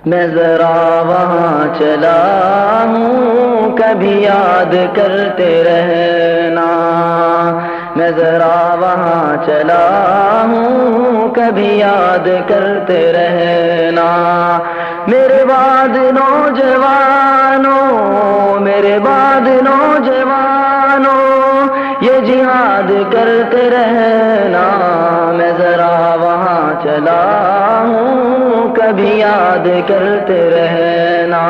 میں ذرا وہاں چلا ہوں کبھی یاد کرتے رہنا، میں ذرا وہاں چلا ہوں کبھی یاد کرتے رہنا۔ میرے بعد نوجوانوں، میرے بعد نوجوانوں یہ جہاد کرتے رہنا، میں ذرا وہاں چلا ہوں کبھی یاد کرتے رہنا۔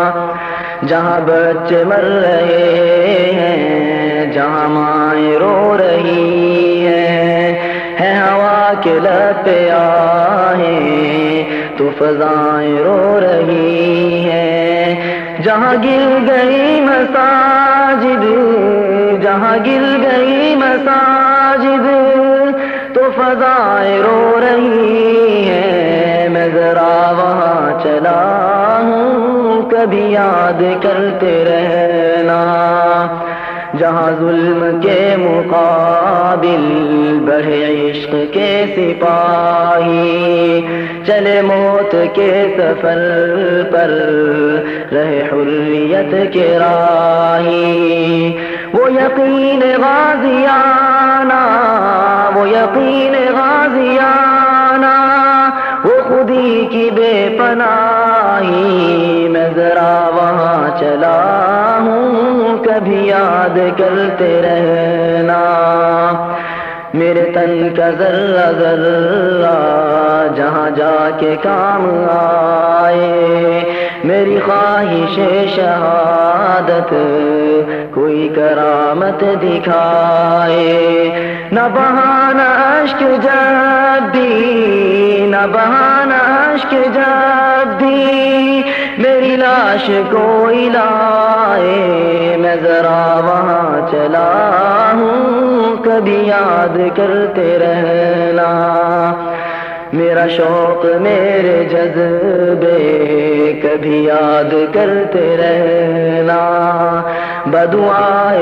جہاں بچے مر رہے ہیں، جہاں مائیں رو رہی ہیں، ہے ہوا کے لب پہ آہیں تو فضائیں رو رہی ہیں۔ جہاں گر گئی مساجد، جہاں گر گئی مساجد تو فضائیں رو رہی ہیں، میں ذرا وہاں چلا ہوں کبھی یاد کرتے رہنا۔ جہاں ظلم کے مقابل بڑھے عشق کے سپاہی، چلے موت کے سفر پر رہے حریت کے راہی، وہ یقین غازیانہ، وہ یقین غازیانہ، وہ خودی کی بے پناہی، میں ذرا وہاں چلا ہوں کبھی یاد کرتے رہنا۔ میرے تن کا ذرہ ذرہ جہاں جا کے کام آئے، میری خواہش شہادت کوئی کرامت دکھائے۔ نہ بہانا اشک جب بھی، نہ بہانا اشک جب بھی میری لاش کوئی لائے، میں ذرا وہاں چلا ہوں کبھی یاد کرتے رہنا۔ میرا شوق میرے جذبے کبھی یاد کرتے رہنا، بدعائے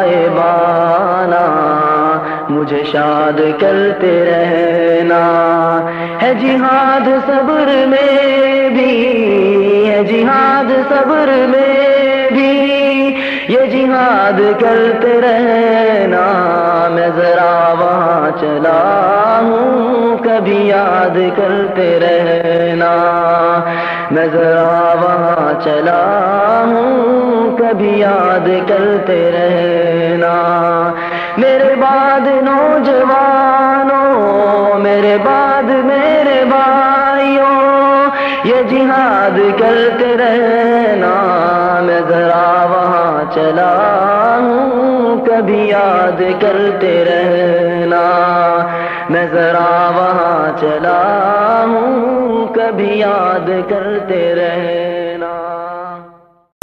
غائبانہ مجھے شاد کرتے رہنا۔ ہے جہاد صبر میں بھی، ہے جہاد صبر میں بھی یہ جہاد کرتے رہنا، میں ذرا وہاں چلا ہوں کبھی یاد کرتے رہنا، میں ذرا وہاں چلا ہوں کبھی یاد کرتے رہنا۔ میرے بعد نوجوانوں، میرے بعد میرے بھائیوں یہ جہاد کرتے رہنا، میں ذرا وہاں چلا ہوں کبھی یاد کرتے رہنا، میں ذرا وہاں چلا ہوں کبھی یاد کرتے رہنا۔